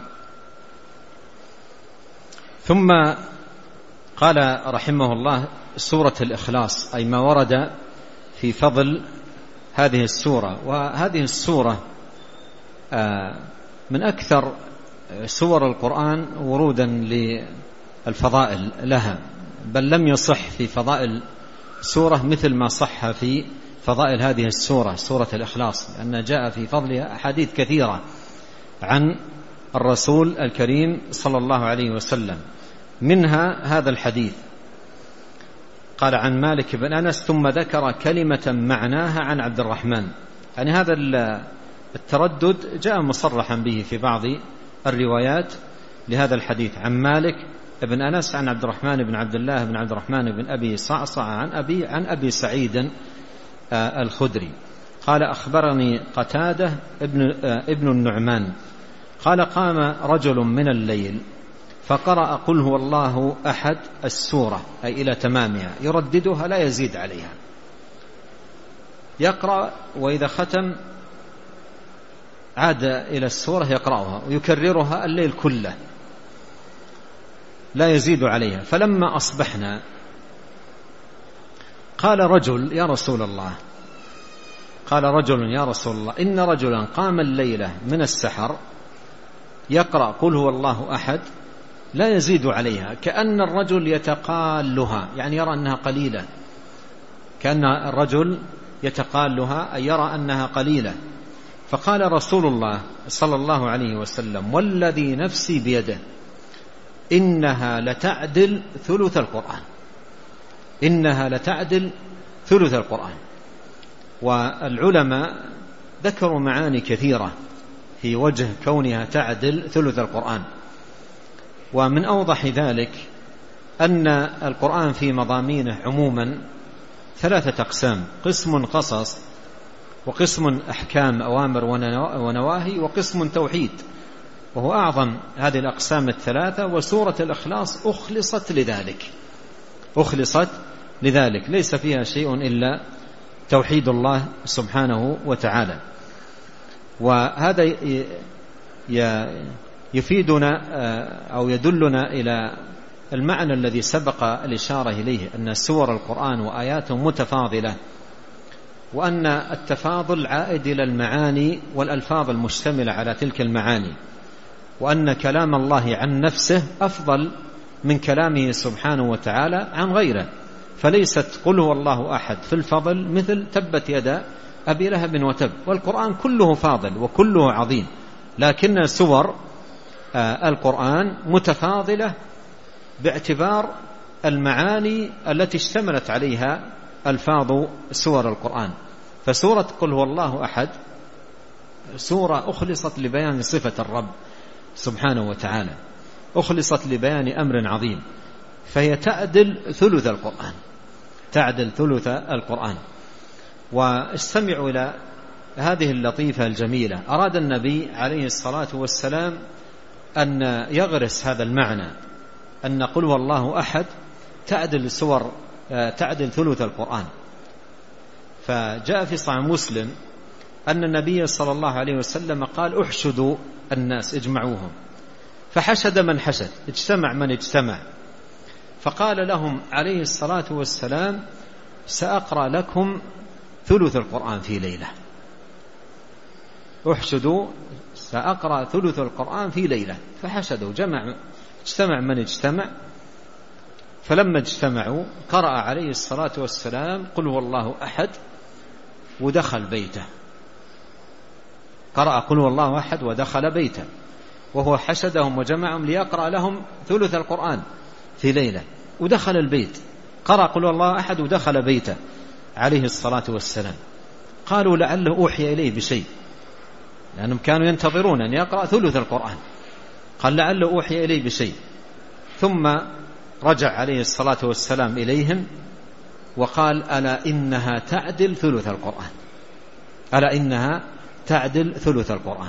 ثم قال رحمه الله: سورة الإخلاص، أي ما ورد في فضل هذه السورة. وهذه السورة من أكثر سور القرآن ورودا للفضائل لها، بل لم يصح في فضائل سورة مثل ما صح في فضائل هذه السورة سورة الإخلاص، لأن جاء في فضلها أحاديث كثيرة عن الرسول الكريم صلى الله عليه وسلم. منها هذا الحديث قال عن مالك بن أنس ثم ذكر كلمة معناها عن عبد الرحمن. يعني هذا التردد جاء مصرحا به في بعض الروايات لهذا الحديث عن مالك بن أنس عن عبد الرحمن بن عبد الله بن عبد الرحمن بن أبي صعصع عن أبي عن أبي سعيد الخدري قال: أخبرني قتادة ابن, ابن النعمان قال: قام رجل من الليل فقرأ قل هو الله أحد السورة، أي إلى تمامها، يرددها لا يزيد عليها. يقرأ وإذا ختم عاد إلى السورة يقرأها ويكررها الليل كله لا يزيد عليها. فلما أصبحنا قال رجل: يا رسول الله قال رجل يا رسول الله إن رجلا قام الليلة من السحر يقرأ قل هو الله أحد لا يزيد عليها كأن الرجل يتقالها، يعني يرى أنها قليلة، كأن الرجل يتقالها أي يرى أنها قليلة. فقال رسول الله صلى الله عليه وسلم: والذي نفسي بيده إنها لتعدل ثلث القرآن، إنها لتعدل ثلث القرآن. والعلماء ذكروا معاني كثيرة في وجه كونها تعدل ثلث القرآن، ومن أوضح ذلك أن القرآن في مضامينه عموما ثلاثة أقسام: قسم قصص، وقسم أحكام أوامر ونواهي، وقسم توحيد، وهو أعظم هذه الأقسام الثلاثة. وسورة الإخلاص أخلصت لذلك، أخلصت لذلك ليس فيها شيء إلا توحيد الله سبحانه وتعالى. وهذا يفيدنا أو يدلنا إلى المعنى الذي سبق الإشارة إليه، أن سور القرآن وآياته متفاضلة، وأن التفاضل عائد إلى المعاني والألفاظ المشتملة على تلك المعاني، وأن كلام الله عن نفسه أفضل من كلامه سبحانه وتعالى عن غيره، فليست قل هو الله أحد في الفضل مثل تبت يدا أبي لهب وتب، والقرآن كله فاضل وكله عظيم، لكن سور القرآن متفاضلة باعتبار المعاني التي اشتملت عليها ألفاظ سور القرآن. فسورة قل هو الله أحد سورة أخلصت لبيان صفة الرب سبحانه وتعالى، أخلصت لبيان أمر عظيم، فهي تعدل ثلث القرآن، تعدل ثلث القرآن. واستمعوا إلى هذه اللطيفة الجميلة. أراد النبي عليه الصلاة والسلام أن يغرس هذا المعنى، أن قل هو الله أحد تعدل سور تعدل ثلث القرآن. فجاء في صحيح مسلم أن النبي صلى الله عليه وسلم قال احشدوا الناس اجمعوهم، فحشد من حشد، اجتمع من اجتمع، فقال لهم عليه الصلاة والسلام سأقرأ لكم ثلث القرآن في ليلة، احشدوا سأقرأ ثلث القرآن في ليلة. فحشدوا، جمع اجتمع من اجتمع، فلما اجتمعوا قرأ عليه الصلاة والسلام قل هو الله أحد ودخل بيته، قرأ قل هو الله أحد ودخل بيته، وهو حشدهم وجمعهم ليقرأ لهم ثلث القرآن في ليلة، ودخل البيت قرأ قل هو الله أحد ودخل بيته عليه الصلاة والسلام. قالوا لعله أوحي إليه بشيء، لأنهم كانوا ينتظرون أن يقرأ ثلث القرآن، قال لعله أوحي إليه بشيء. ثم رجع عليه الصلاة والسلام إليهم وقال ألا إنها تعدل ثلث القرآن، ألا إنها تعدل ثلث القرآن.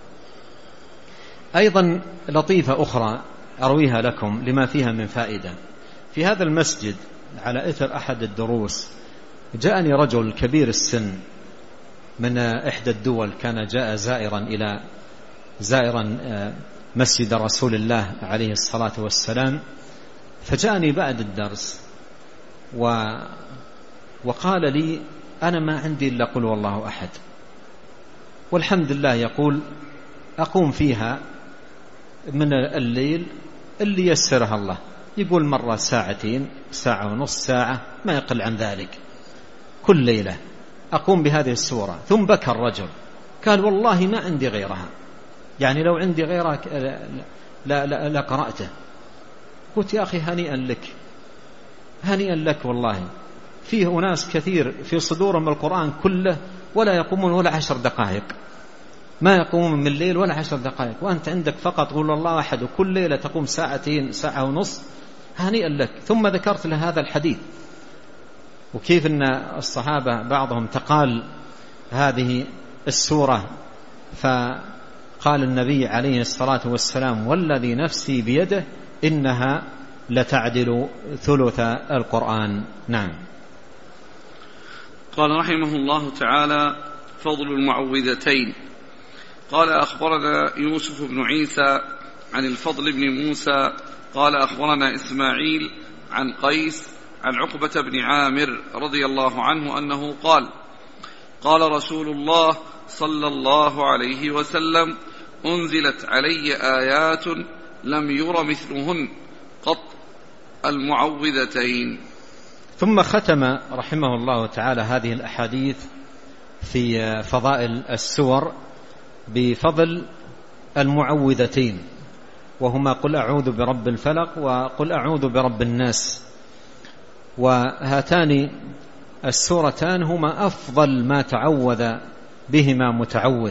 أيضا لطيفة أخرى أرويها لكم لما فيها من فائدة. في هذا المسجد على إثر أحد الدروس جاءني رجل كبير السن من إحدى الدول، كان جاء زائرا إلى زائرا مسجد رسول الله عليه الصلاة والسلام، فجاءني بعد الدرس و وقال لي أنا ما عندي إلا قل والله أحد، والحمد لله يقول أقوم فيها من الليل اللي يسرها الله، يقول مرة ساعتين، ساعة ونص، ساعة، ما يقل عن ذلك، كل ليلة أقوم بهذه السورة. ثم بكى الرجل قال والله ما عندي غيرها، يعني لو عندي غيرها لا, لا, لا قرأته. قلت يا أخي هنيئا لك، هنيئا لك، والله فيه أناس كثير في صدورهم القرآن كله ولا يقومون ولا عشر دقائق، ما يقومون من الليل ولا عشر دقائق، وأنت عندك فقط قول الله أحد وكل ليلة تقوم ساعتين، ساعة ونص، هنيئا لك. ثم ذكرت له هذا الحديث وكيف أن الصحابة بعضهم تقال هذه السورة، فقال النبي عليه الصلاة والسلام والذي نفسي بيده إنها لتعدل ثلث القرآن. نعم. قال رحمه الله تعالى فضل المعوذتين. قال أخبرنا يوسف بن عيسى عن الفضل بن موسى قال أخبرنا إسماعيل عن قيس عن عقبة بن عامر رضي الله عنه أنه قال قال رسول الله صلى الله عليه وسلم أنزلت علي آيات لم ير مثلهن قط المعوذتين. ثم ختم رحمه الله تعالى هذه الأحاديث في فضائل السور بفضل المعوذتين، وهما قل أعوذ برب الفلق وقل أعوذ برب الناس، وهاتان السورتان هما أفضل ما تعوذ بهما متعوذ،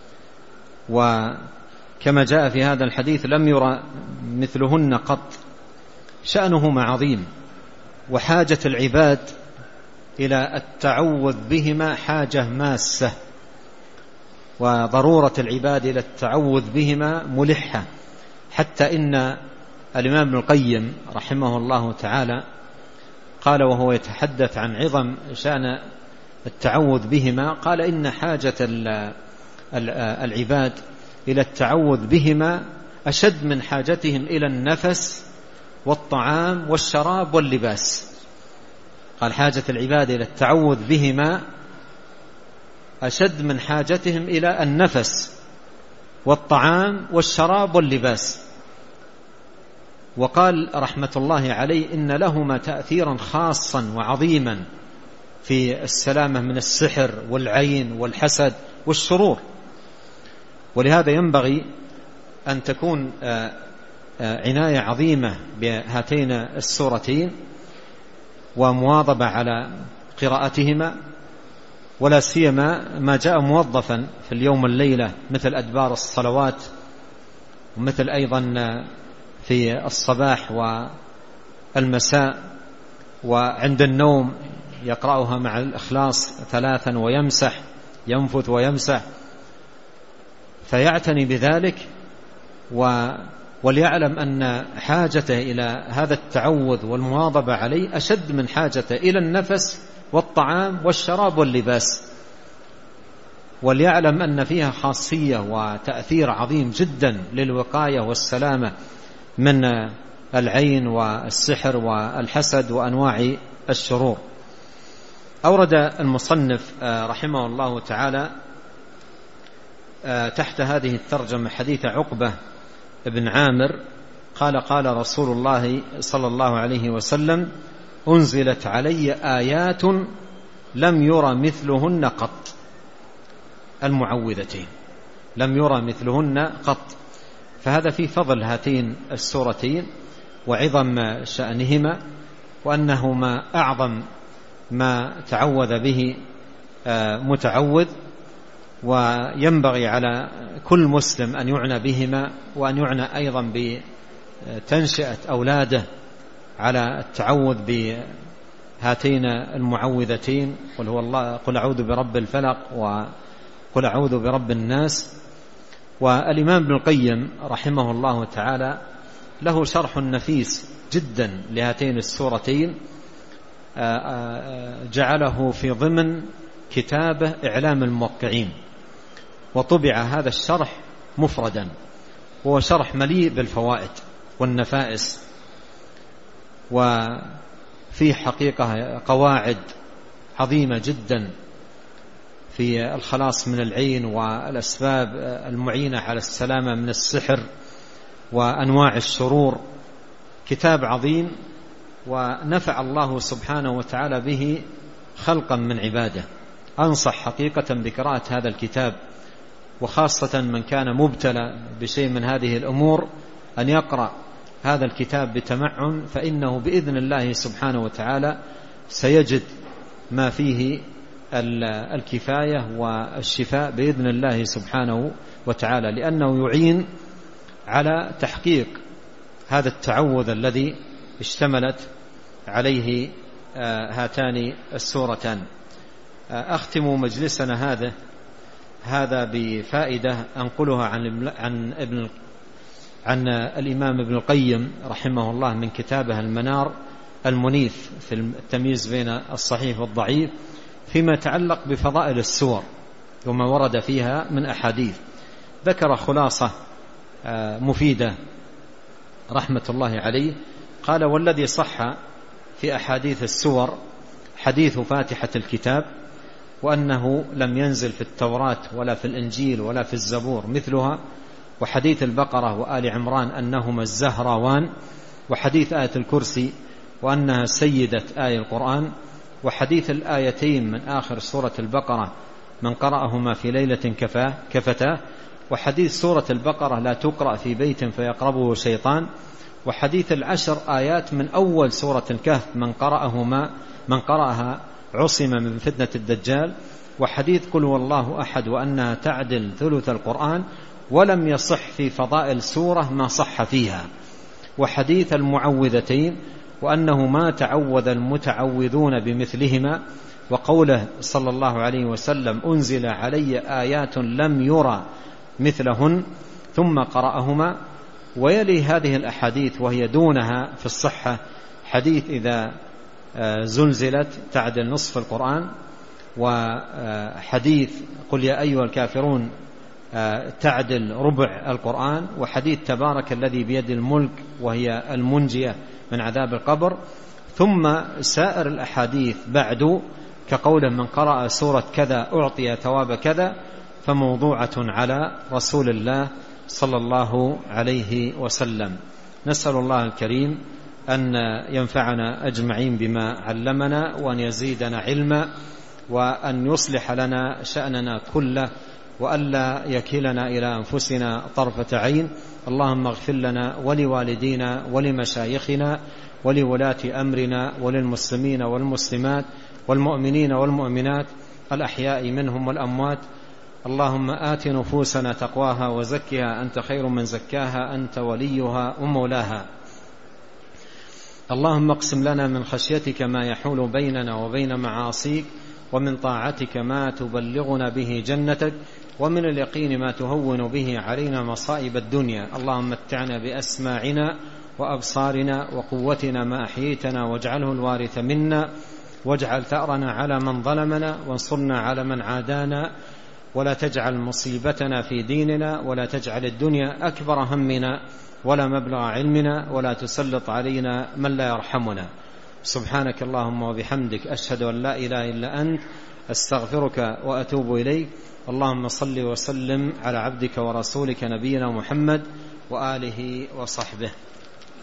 وكما جاء في هذا الحديث لم يرى مثلهن قط، شأنهما عظيم، وحاجة العباد إلى التعوذ بهما حاجة ماسة، وضرورة العباد إلى التعوذ بهما ملحة، حتى إن الإمام ابن القيم رحمه الله تعالى قال وهو يتحدث عن عظم شأن التعوذ بهما، قال إن حاجة العباد إلى التعوذ بهما أشد من حاجتهم إلى النفس والطعام والشراب واللباس. قال حاجة العباد إلى التعوذ بهما أشد من حاجتهم إلى النفس والطعام والشراب واللباس. وقال رحمة الله عليه إن لهما تأثيرا خاصا وعظيما في السلامة من السحر والعين والحسد والشرور. ولهذا ينبغي أن تكون عناية عظيمة بهاتين السورتين ومواظبة على قراءتهما، ولا سيما ما جاء موظفا في اليوم الليلة مثل أدبار الصلوات، ومثل أيضا في الصباح والمساء، وعند النوم يقرأها مع الإخلاص ثلاثا ويمسح، ينفث ويمسح، فيعتني بذلك وليعلم أن حاجته إلى هذا التعوذ والمواظبة عليه أشد من حاجته إلى النفس والطعام والشراب واللباس. وليعلم أن فيها خاصية وتأثير عظيم جدا للوقاية والسلامة من العين والسحر والحسد وأنواع الشرور. أورد المصنف رحمه الله تعالى تحت هذه الترجمة حديث عقبة بن عامر قال قال رسول الله صلى الله عليه وسلم: أنزلت علي آيات لم يرى مثلهن قط. المعوذتين لم يرى مثلهن قط. فهذا في فضل هاتين السورتين وعظم شأنهما، وأنهما أعظم ما تعوذ به متعوذ، وينبغي على كل مسلم أن يعنى بهما، وأن يعنى أيضا بتنشئة أولاده على التعوذ بهاتين المعوذتين: قل هو الله، قل أعوذ برب الفلق، وقل أعوذ برب الناس. والإمام ابن القيم رحمه الله تعالى له شرح نفيس جدا لهاتين السورتين، جعله في ضمن كتابه إعلام الموقعين، وطبع هذا الشرح مفردا، وهو شرح مليء بالفوائد والنفائس، وفي حقيقة قواعد عظيمة جدا في الخلاص من العين والأسباب المعينة على السلامة من السحر وأنواع الشرور. كتاب عظيم، ونفع الله سبحانه وتعالى به خلقا من عباده. أنصح حقيقة بقراءة هذا الكتاب، وخاصة من كان مبتلى بشيء من هذه الأمور أن يقرأ هذا الكتاب بتمعن، فإنه بإذن الله سبحانه وتعالى سيجد ما فيه الكفاية والشفاء بإذن الله سبحانه وتعالى، لأنه يعين على تحقيق هذا التعوذ الذي اشتملت عليه هاتان السورتان. أختم مجلسنا هذا هذا بفائدة أنقلها عن عن ابن عن الإمام ابن القيم رحمه الله من كتابه المنار المنيف في التمييز بين الصحيح والضعيف، فيما يتعلق بفضائل السور وما ورد فيها من أحاديث. ذكر خلاصة مفيدة رحمة الله عليه، قال: والذي صح في أحاديث السور حديث فاتحة الكتاب، وأنه لم ينزل في التوراة ولا في الإنجيل ولا في الزبور مثلها، وحديث البقرة وآل عمران أنهما الزهراوان، وحديث آية الكرسي وأنها سيدة آية القرآن، وحديث الآيتين من آخر سورة البقرة من قرأهما في ليلة كفاه كفتاه، وحديث سورة البقرة لا تقرأ في بيت فيقربه شيطان، وحديث العشر آيات من أول سورة الكهف من قرأهما من قرأها عصم من فتنة الدجال، وحديث قل هو الله أحد وأنها تعدل ثلث القرآن، ولم يصح في فضائل سورة ما صح فيها، وحديث المعوذتين وأنه ما تعوذ المتعوذون بمثلهما، وقوله صلى الله عليه وسلم: أنزل علي آيات لم يرى مثلهن، ثم قرأهما. ويلي هذه الأحاديث وهي دونها في الصحة حديث إذا زلزلت تعدل نصف القرآن، وحديث قل يا أيها الكافرون تعدل ربع القرآن، وحديث تبارك الذي بيد الملك وهي المنجية من عذاب القبر، ثم سائر الأحاديث بعد كقوله من قرأ سورة كذا أعطي ثواب كذا، فموضوعة على رسول الله صلى الله عليه وسلم. نسأل الله الكريم أن ينفعنا أجمعين بما علمنا، وأن يزيدنا علما، وأن يصلح لنا شأننا كله، وألا يكلنا إلى أنفسنا طرفة عين. اللهم اغفر لنا ولوالدينا ولمشايخنا ولولاة أمرنا وللمسلمين والمسلمات والمؤمنين والمؤمنات الأحياء منهم والأموات. اللهم آت نفوسنا تقواها وزكها أنت خير من زكاها أنت وليها ومولاها. اللهم اقسم لنا من خشيتك ما يحول بيننا وبين معاصيك، ومن طاعتك ما تبلغنا به جنتك، ومن اليقين ما تهون به علينا مصائب الدنيا. اللهم متعنا بأسماعنا وأبصارنا وقوتنا ما أحييتنا، واجعله الوارث منا، واجعل ثأرنا على من ظلمنا، وانصرنا على من عادانا، ولا تجعل مصيبتنا في ديننا، ولا تجعل الدنيا أكبر همنا ولا مبلغ علمنا، ولا تسلط علينا من لا يرحمنا. سبحانك اللهم وبحمدك، أشهد أن لا إله إلا أنت، أستغفرك وأتوب إليك. اللهم صل وسلم على عبدك ورسولك نبينا محمد وآله وصحبه.